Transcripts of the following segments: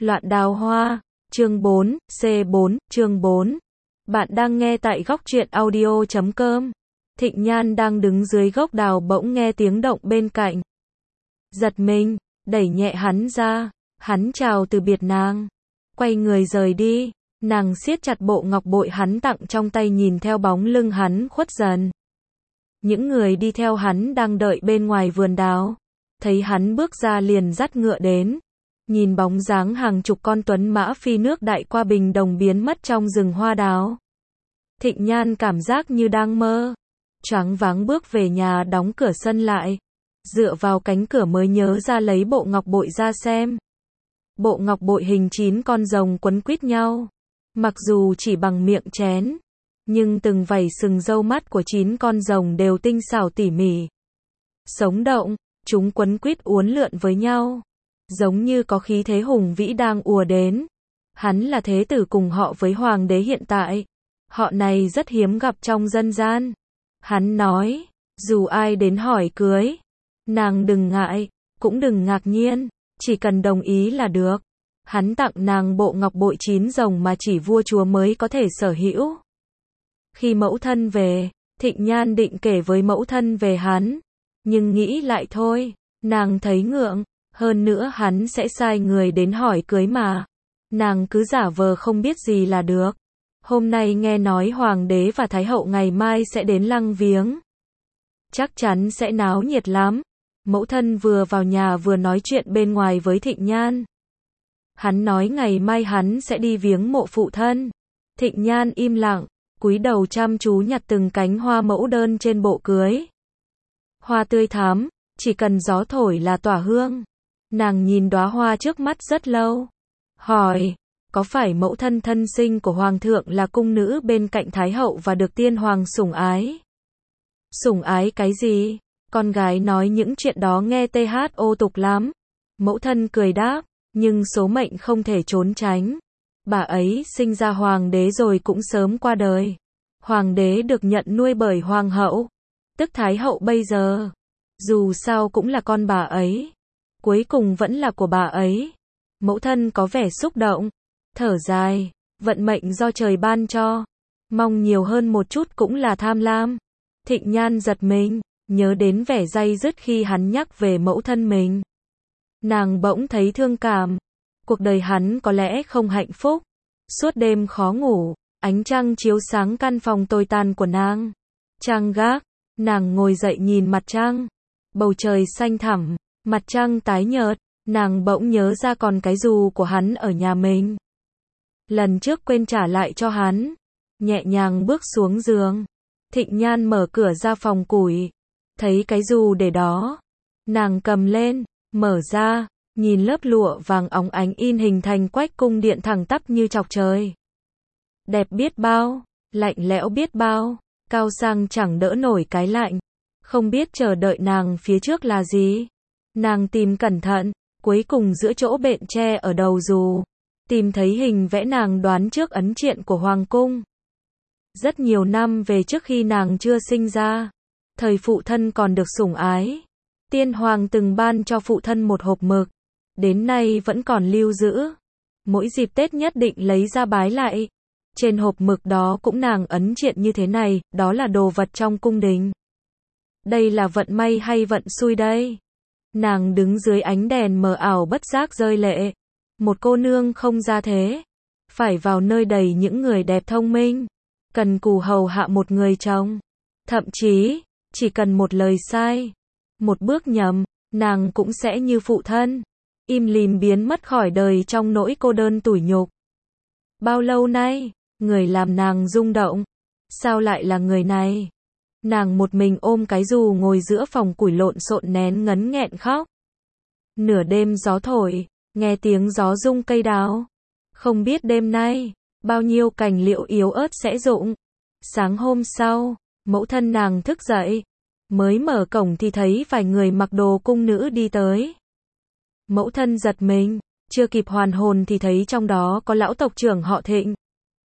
Loạn đào hoa, chương 4, C4, chương 4. Bạn đang nghe tại góc truyện audio.com. Thịnh Nhan đang đứng dưới gốc đào bỗng nghe tiếng động bên cạnh. Giật mình, đẩy nhẹ hắn ra, hắn chào từ biệt nàng. Quay người rời đi, nàng siết chặt bộ ngọc bội hắn tặng trong tay nhìn theo bóng lưng hắn khuất dần. Những người đi theo hắn đang đợi bên ngoài vườn đào. Thấy hắn bước ra liền dắt ngựa đến. Nhìn bóng dáng hàng chục con tuấn mã phi nước đại qua bình đồng biến mất trong rừng hoa đào. Thịnh Nhan cảm giác như đang mơ. Choáng váng bước về nhà đóng cửa sân lại. Dựa vào cánh cửa mới nhớ ra lấy bộ ngọc bội ra xem. Bộ ngọc bội hình 9 con rồng quấn quýt nhau. Mặc dù chỉ bằng miệng chén, nhưng từng vảy sừng râu mắt của 9 con rồng đều tinh xảo tỉ mỉ. Sống động, chúng quấn quýt uốn lượn với nhau. Giống như có khí thế hùng vĩ đang ùa đến. Hắn là thế tử cùng họ với hoàng đế hiện tại. Họ này rất hiếm gặp trong dân gian. Hắn nói, dù ai đến hỏi cưới, nàng đừng ngại, cũng đừng ngạc nhiên, chỉ cần đồng ý là được. Hắn tặng nàng bộ ngọc bội 9 rồng mà chỉ vua chúa mới có thể sở hữu. Khi mẫu thân về, Thịnh Nhan định kể với mẫu thân về hắn, nhưng nghĩ lại thôi, nàng thấy ngượng, hơn nữa hắn sẽ sai người đến hỏi cưới mà. Nàng cứ giả vờ không biết gì là được. Hôm nay nghe nói hoàng đế và thái hậu ngày mai sẽ đến lăng viếng. Chắc chắn sẽ náo nhiệt lắm. Mẫu thân vừa vào nhà vừa nói chuyện bên ngoài với Thịnh Nhan. Hắn nói ngày mai hắn sẽ đi viếng mộ phụ thân. Thịnh Nhan im lặng, cúi đầu chăm chú nhặt từng cánh hoa mẫu đơn trên bộ cưới. Hoa tươi thắm, chỉ cần gió thổi là tỏa hương. Nàng nhìn đóa hoa trước mắt rất lâu. Hỏi, có phải mẫu thân thân sinh của hoàng thượng là cung nữ bên cạnh thái hậu và được tiên hoàng sủng ái? Sủng ái cái gì? Con gái nói những chuyện đó nghe thô tục lắm. Mẫu thân cười đáp, nhưng số mệnh không thể trốn tránh. Bà ấy sinh ra hoàng đế rồi cũng sớm qua đời. Hoàng đế được nhận nuôi bởi hoàng hậu, tức thái hậu bây giờ. Dù sao cũng là con bà ấy. Cuối cùng vẫn là của bà ấy. Mẫu thân có vẻ xúc động, thở dài, vận mệnh do trời ban cho. Mong nhiều hơn một chút cũng là tham lam. Thịnh Nhan giật mình, nhớ đến vẻ day dứt khi hắn nhắc về mẫu thân mình. Nàng bỗng thấy thương cảm. Cuộc đời hắn có lẽ không hạnh phúc. Suốt đêm khó ngủ, ánh trăng chiếu sáng căn phòng tồi tàn của nàng. Trăng gác, nàng ngồi dậy nhìn mặt trăng. Bầu trời xanh thẳm, mặt trăng tái nhợt, nàng bỗng nhớ ra còn cái dù của hắn ở nhà mình. Lần trước quên trả lại cho hắn. Nhẹ nhàng bước xuống giường. Thịnh Nhan mở cửa ra phòng củi. Thấy cái dù để đó. Nàng cầm lên, mở ra, nhìn lớp lụa vàng óng ánh in hình thành quách cung điện thẳng tắp như chọc trời. Đẹp biết bao, lạnh lẽo biết bao, cao sang chẳng đỡ nổi cái lạnh. Không biết chờ đợi nàng phía trước là gì. Nàng tìm cẩn thận, cuối cùng giữa chỗ bện tre ở đầu dù, tìm thấy hình vẽ nàng đoán trước ấn triện của hoàng cung. Rất nhiều năm về trước khi nàng chưa sinh ra, thời phụ thân còn được sủng ái. Tiên hoàng từng ban cho phụ thân một hộp mực, đến nay vẫn còn lưu giữ. Mỗi dịp Tết nhất định lấy ra bái lại. Trên hộp mực đó cũng nàng ấn triện như thế này, đó là đồ vật trong cung đình. Đây là vận may hay vận xui đây? Nàng đứng dưới ánh đèn mờ ảo bất giác rơi lệ. Một cô nương không ra thế, phải vào nơi đầy những người đẹp thông minh, cần cù hầu hạ một người chồng. Thậm chí, chỉ cần một lời sai, một bước nhầm, nàng cũng sẽ như phụ thân, im lìm biến mất khỏi đời trong nỗi cô đơn tủi nhục. Bao lâu nay, người làm nàng rung động, sao lại là người này? Nàng một mình ôm cái dù ngồi giữa phòng củi lộn xộn nén ngấn nghẹn khóc. Nửa đêm gió thổi, nghe tiếng gió rung cây đào. Không biết đêm nay, bao nhiêu cành liễu yếu ớt sẽ rụng. Sáng hôm sau, mẫu thân nàng thức dậy. Mới mở cổng thì thấy vài người mặc đồ cung nữ đi tới. Mẫu thân giật mình, chưa kịp hoàn hồn thì thấy trong đó có lão tộc trưởng họ Thịnh.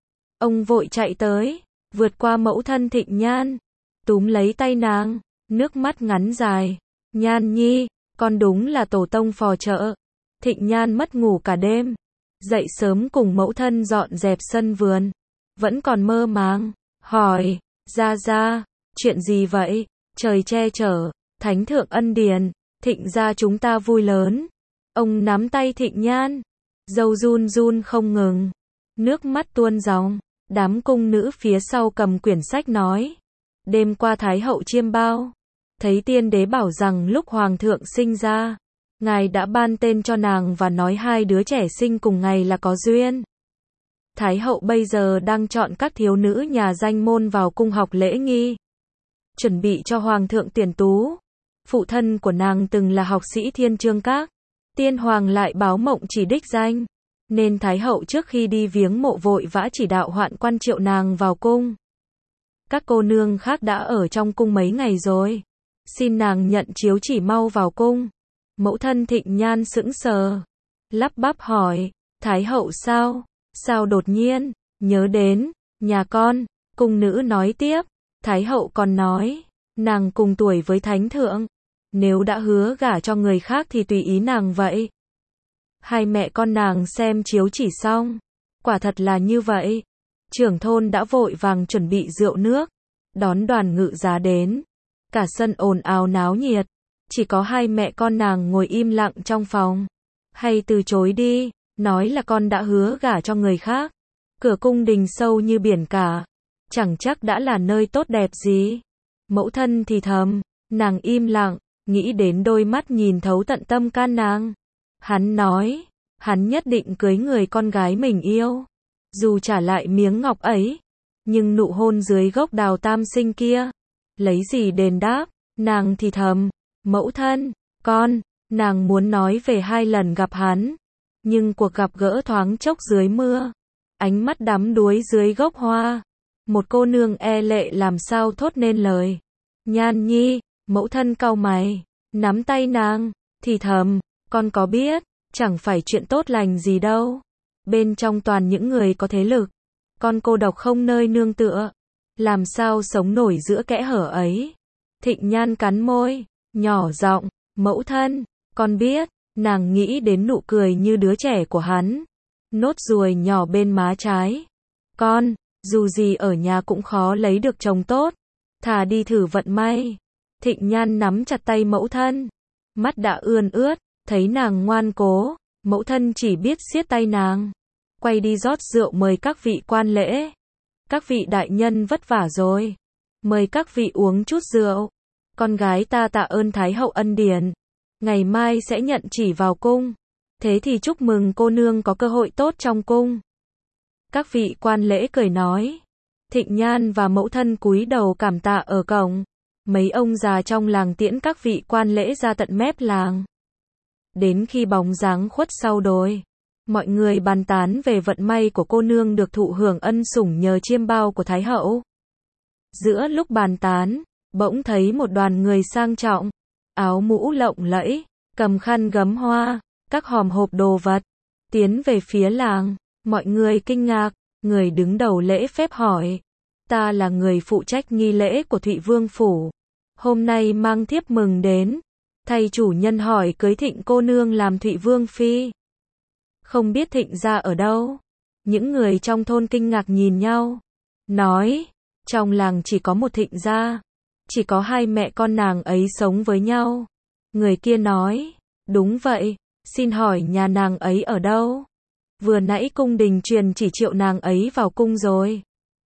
Ông vội chạy tới, vượt qua mẫu thân Thịnh Nhan, túm lấy tay nàng, nước mắt ngắn dài. Nhan nhi, con đúng là tổ tông phò trợ. Thịnh Nhan mất ngủ cả đêm. Dậy sớm cùng mẫu thân dọn dẹp sân vườn. Vẫn còn mơ màng. Hỏi, ra, chuyện gì vậy? Trời che chở, thánh thượng ân điền, Thịnh gia chúng ta vui lớn. Ông nắm tay Thịnh Nhan. Dâu run run không ngừng. Nước mắt tuôn ròng. Đám cung nữ phía sau cầm quyển sách nói. Đêm qua Thái hậu chiêm bao. Thấy tiên đế bảo rằng lúc hoàng thượng sinh ra, ngài đã ban tên cho nàng và nói hai đứa trẻ sinh cùng ngày là có duyên. Thái hậu bây giờ đang chọn các thiếu nữ nhà danh môn vào cung học lễ nghi, chuẩn bị cho hoàng thượng tuyển tú. Phụ thân của nàng từng là học sĩ Thiên Chương Các. Tiên hoàng lại báo mộng chỉ đích danh, nên Thái hậu trước khi đi viếng mộ vội vã chỉ đạo hoạn quan triệu nàng vào cung. Các cô nương khác đã ở trong cung mấy ngày rồi, xin nàng nhận chiếu chỉ mau vào cung. Mẫu thân Thịnh Nhan sững sờ, lắp bắp hỏi, Thái hậu sao? Sao đột nhiên, nhớ đến, nhà con, cung nữ nói tiếp, Thái hậu còn nói, nàng cùng tuổi với thánh thượng, nếu đã hứa gả cho người khác thì tùy ý nàng vậy. Hai mẹ con nàng xem chiếu chỉ xong, quả thật là như vậy. Trưởng thôn đã vội vàng chuẩn bị rượu nước, đón đoàn ngự giá đến. Cả sân ồn ào náo nhiệt, chỉ có hai mẹ con nàng ngồi im lặng trong phòng. Hay từ chối đi, nói là con đã hứa gả cho người khác. Cửa cung đình sâu như biển cả, chẳng chắc đã là nơi tốt đẹp gì. Mẫu thân thì thầm, nàng im lặng, nghĩ đến đôi mắt nhìn thấu tận tâm can nàng. Hắn nói, hắn nhất định cưới người con gái mình yêu, dù trả lại miếng ngọc ấy. Nhưng nụ hôn dưới gốc đào tam sinh kia, lấy gì đền đáp? Nàng thì thầm, mẫu thân, con, nàng muốn nói về hai lần gặp hắn. Nhưng cuộc gặp gỡ thoáng chốc dưới mưa, ánh mắt đắm đuối dưới gốc hoa. Một cô nương e lệ làm sao thốt nên lời. Nhan nhi, mẫu thân cau mày, nắm tay nàng, thì thầm, con có biết, chẳng phải chuyện tốt lành gì đâu. Bên trong toàn những người có thế lực, con cô độc không nơi nương tựa, làm sao sống nổi giữa kẽ hở ấy. Thịnh Nhan cắn môi, nhỏ giọng, mẫu thân, con biết. Nàng nghĩ đến nụ cười như đứa trẻ của hắn, nốt ruồi nhỏ bên má trái. Con, dù gì ở nhà cũng khó lấy được chồng tốt, thà đi thử vận may. Thịnh Nhan nắm chặt tay mẫu thân, mắt đã ươn ướt, thấy nàng ngoan cố, mẫu thân chỉ biết siết tay nàng, quay đi rót rượu mời các vị quan lễ. Các vị đại nhân vất vả rồi, mời các vị uống chút rượu. Con gái ta tạ ơn Thái hậu ân điển, ngày mai sẽ nhận chỉ vào cung. Thế thì chúc mừng cô nương có cơ hội tốt trong cung. Các vị quan lễ cười nói. Thịnh Nhan và mẫu thân cúi đầu cảm tạ ở cổng. Mấy ông già trong làng tiễn các vị quan lễ ra tận mép làng. Đến khi bóng dáng khuất sau đồi, mọi người bàn tán về vận may của cô nương được thụ hưởng ân sủng nhờ chiêm bao của Thái hậu. Giữa lúc bàn tán, bỗng thấy một đoàn người sang trọng, áo mũ lộng lẫy, cầm khăn gấm hoa, các hòm hộp đồ vật, tiến về phía làng. Mọi người kinh ngạc, người đứng đầu lễ phép hỏi, ta là người phụ trách nghi lễ của Thụy Vương Phủ, hôm nay mang thiếp mừng đến, thay chủ nhân hỏi cưới Thịnh cô nương làm Thụy Vương Phi. Không biết Thịnh gia ở đâu? Những người trong thôn kinh ngạc nhìn nhau, nói, trong làng chỉ có một Thịnh gia, chỉ có hai mẹ con nàng ấy sống với nhau. Người kia nói, đúng vậy, xin hỏi nhà nàng ấy ở đâu? Vừa nãy cung đình truyền chỉ triệu nàng ấy vào cung rồi.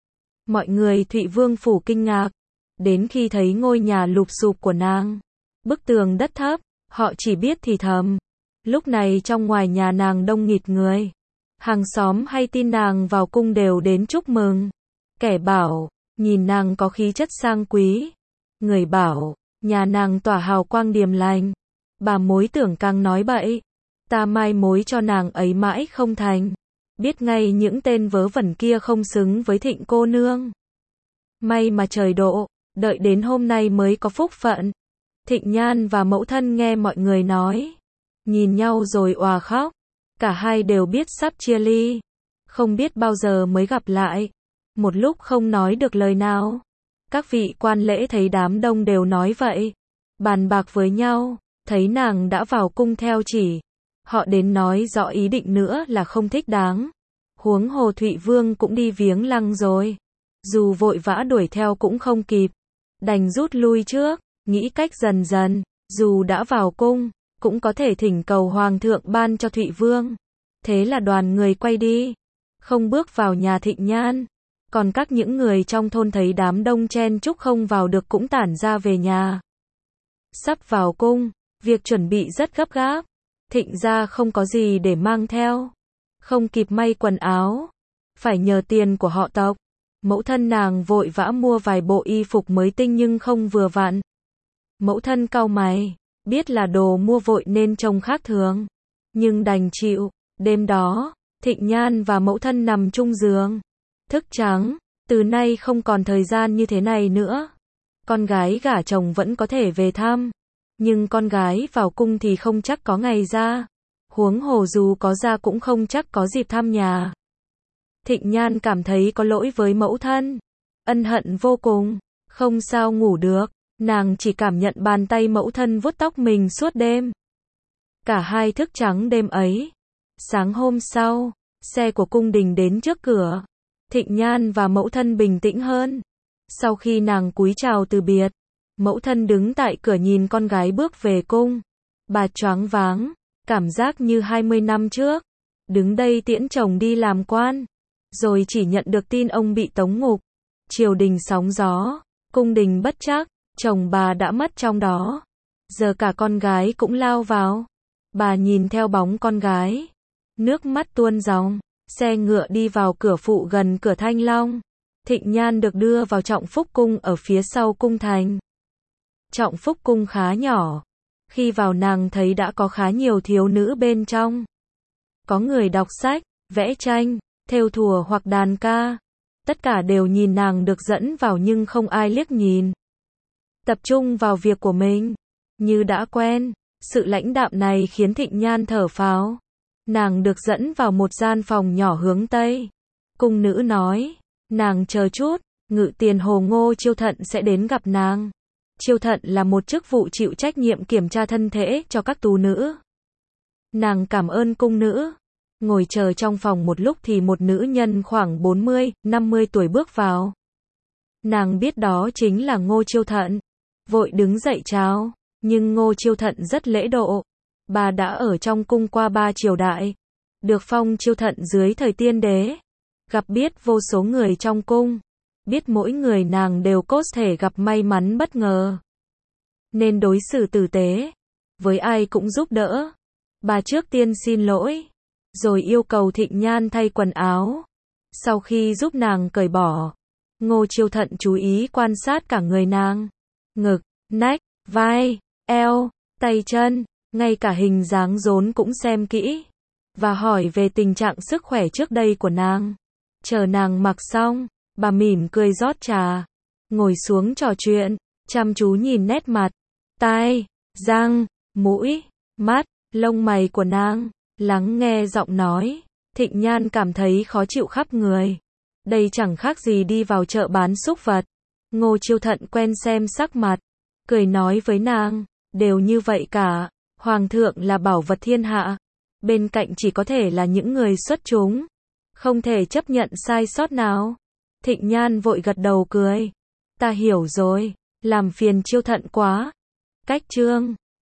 Mọi người Thụy Vương Phủ kinh ngạc, đến khi thấy ngôi nhà lụp xụp của nàng, bức tường đất thấp, họ chỉ biết thì thầm. Lúc này trong ngoài nhà nàng đông nghịt người, hàng xóm hay tin nàng vào cung đều đến chúc mừng. Kẻ bảo, nhìn nàng có khí chất sang quý. Người bảo, nhà nàng tỏa hào quang điềm lành. Bà mối tưởng càng nói bậy, ta mai mối cho nàng ấy mãi không thành. Biết ngay những tên vớ vẩn kia không xứng với Thịnh cô nương. May mà trời độ, đợi đến hôm nay mới có phúc phận. Thịnh Nhan và mẫu thân nghe mọi người nói, nhìn nhau rồi òa khóc. Cả hai đều biết sắp chia ly, không biết bao giờ mới gặp lại. Một lúc không nói được lời nào. Các vị quan lễ thấy đám đông đều nói vậy, bàn bạc với nhau, thấy nàng đã vào cung theo chỉ, Họ đến nói rõ ý định nữa là không thích đáng. Huống hồ Thụy Vương cũng đi viếng lăng rồi. Dù vội vã đuổi theo cũng không kịp. Đành rút lui trước, nghĩ cách dần dần, dù đã vào cung, cũng có thể thỉnh cầu Hoàng thượng ban cho Thụy Vương. Thế là đoàn người quay đi, không bước vào nhà Thịnh Nhan. Còn các những người trong thôn thấy đám đông chen chúc không vào được cũng tản ra về nhà. Sắp vào cung, việc chuẩn bị rất gấp gáp. Thịnh gia không có gì để mang theo, không kịp may quần áo, phải nhờ tiền của họ tộc. Mẫu thân nàng vội vã mua vài bộ y phục mới tinh nhưng không vừa vặn. Mẫu thân cau mày, biết là đồ mua vội nên trông khác thường, nhưng đành chịu. Đêm đó, Thịnh Nhan và mẫu thân nằm chung giường, thức trắng, từ nay không còn thời gian như thế này nữa. Con gái gả chồng vẫn có thể về thăm, nhưng con gái vào cung thì không chắc có ngày ra. Huống hồ dù có ra cũng không chắc có dịp thăm nhà. Thịnh Nhan cảm thấy có lỗi với mẫu thân, ân hận vô cùng, không sao ngủ được, nàng chỉ cảm nhận bàn tay mẫu thân vuốt tóc mình suốt đêm. Cả hai thức trắng đêm ấy. Sáng hôm sau, xe của cung đình đến trước cửa. Thịnh Nhan và mẫu thân bình tĩnh hơn. Sau khi nàng cúi chào từ biệt, mẫu thân đứng tại cửa nhìn con gái bước về cung. Bà choáng váng, cảm giác như 20 năm trước, đứng đây tiễn chồng đi làm quan, rồi chỉ nhận được tin ông bị tống ngục. Triều đình sóng gió, cung đình bất trắc, chồng bà đã mất trong đó. Giờ cả con gái cũng lao vào. Bà nhìn theo bóng con gái, nước mắt tuôn ròng. Xe ngựa đi vào cửa phụ gần cửa Thanh Long. Thịnh Nhan được đưa vào Trọng Phúc cung ở phía sau cung thành. Trọng Phúc cung khá nhỏ. Khi vào nàng thấy đã có khá nhiều thiếu nữ bên trong. Có người đọc sách, vẽ tranh, thêu thùa hoặc đàn ca. Tất cả đều nhìn nàng được dẫn vào nhưng không ai liếc nhìn. Tập trung vào việc của mình, như đã quen. Sự lãnh đạm này khiến Thịnh Nhan thở phào. Nàng được dẫn vào một gian phòng nhỏ hướng Tây. Cung nữ nói, nàng chờ chút, Ngự tiền Hồ Ngô Chiêu Thận sẽ đến gặp nàng. Chiêu Thận là một chức vụ chịu trách nhiệm kiểm tra thân thể cho các tú nữ. Nàng cảm ơn cung nữ. Ngồi chờ trong phòng một lúc thì một nữ nhân khoảng 40, 50 tuổi bước vào. Nàng biết đó chính là Ngô Chiêu Thận. Vội đứng dậy chào, nhưng Ngô Chiêu Thận rất lễ độ. Bà đã ở trong cung qua 3 triều đại, được phong Chiêu Thận dưới thời Tiên Đế. Gặp biết vô số người trong cung, biết mỗi người nàng đều có thể gặp may mắn bất ngờ. Nên đối xử tử tế, với ai cũng giúp đỡ. Bà trước tiên xin lỗi, rồi yêu cầu Thịnh Nhan thay quần áo. Sau khi giúp nàng cởi bỏ, Ngô Chiêu Thận chú ý quan sát cả người nàng. Ngực, nách, vai, eo, tay chân, ngay cả hình dáng rốn cũng xem kỹ. Và hỏi về tình trạng sức khỏe trước đây của nàng. Chờ nàng mặc xong, bà mỉm cười rót trà, ngồi xuống trò chuyện, chăm chú nhìn nét mặt, tai, răng, mũi, mắt, lông mày của nàng, lắng nghe giọng nói. Thịnh Nhan cảm thấy khó chịu khắp người. Đây chẳng khác gì đi vào chợ bán súc vật. Ngô Chiêu Thận quen xem sắc mặt, cười nói với nàng, đều như vậy cả. Hoàng thượng là bảo vật thiên hạ, bên cạnh chỉ có thể là những người xuất chúng, không thể chấp nhận sai sót nào. Thịnh Nhan vội gật đầu cười, ta hiểu rồi, làm phiền Chiêu Thận quá. Cách chương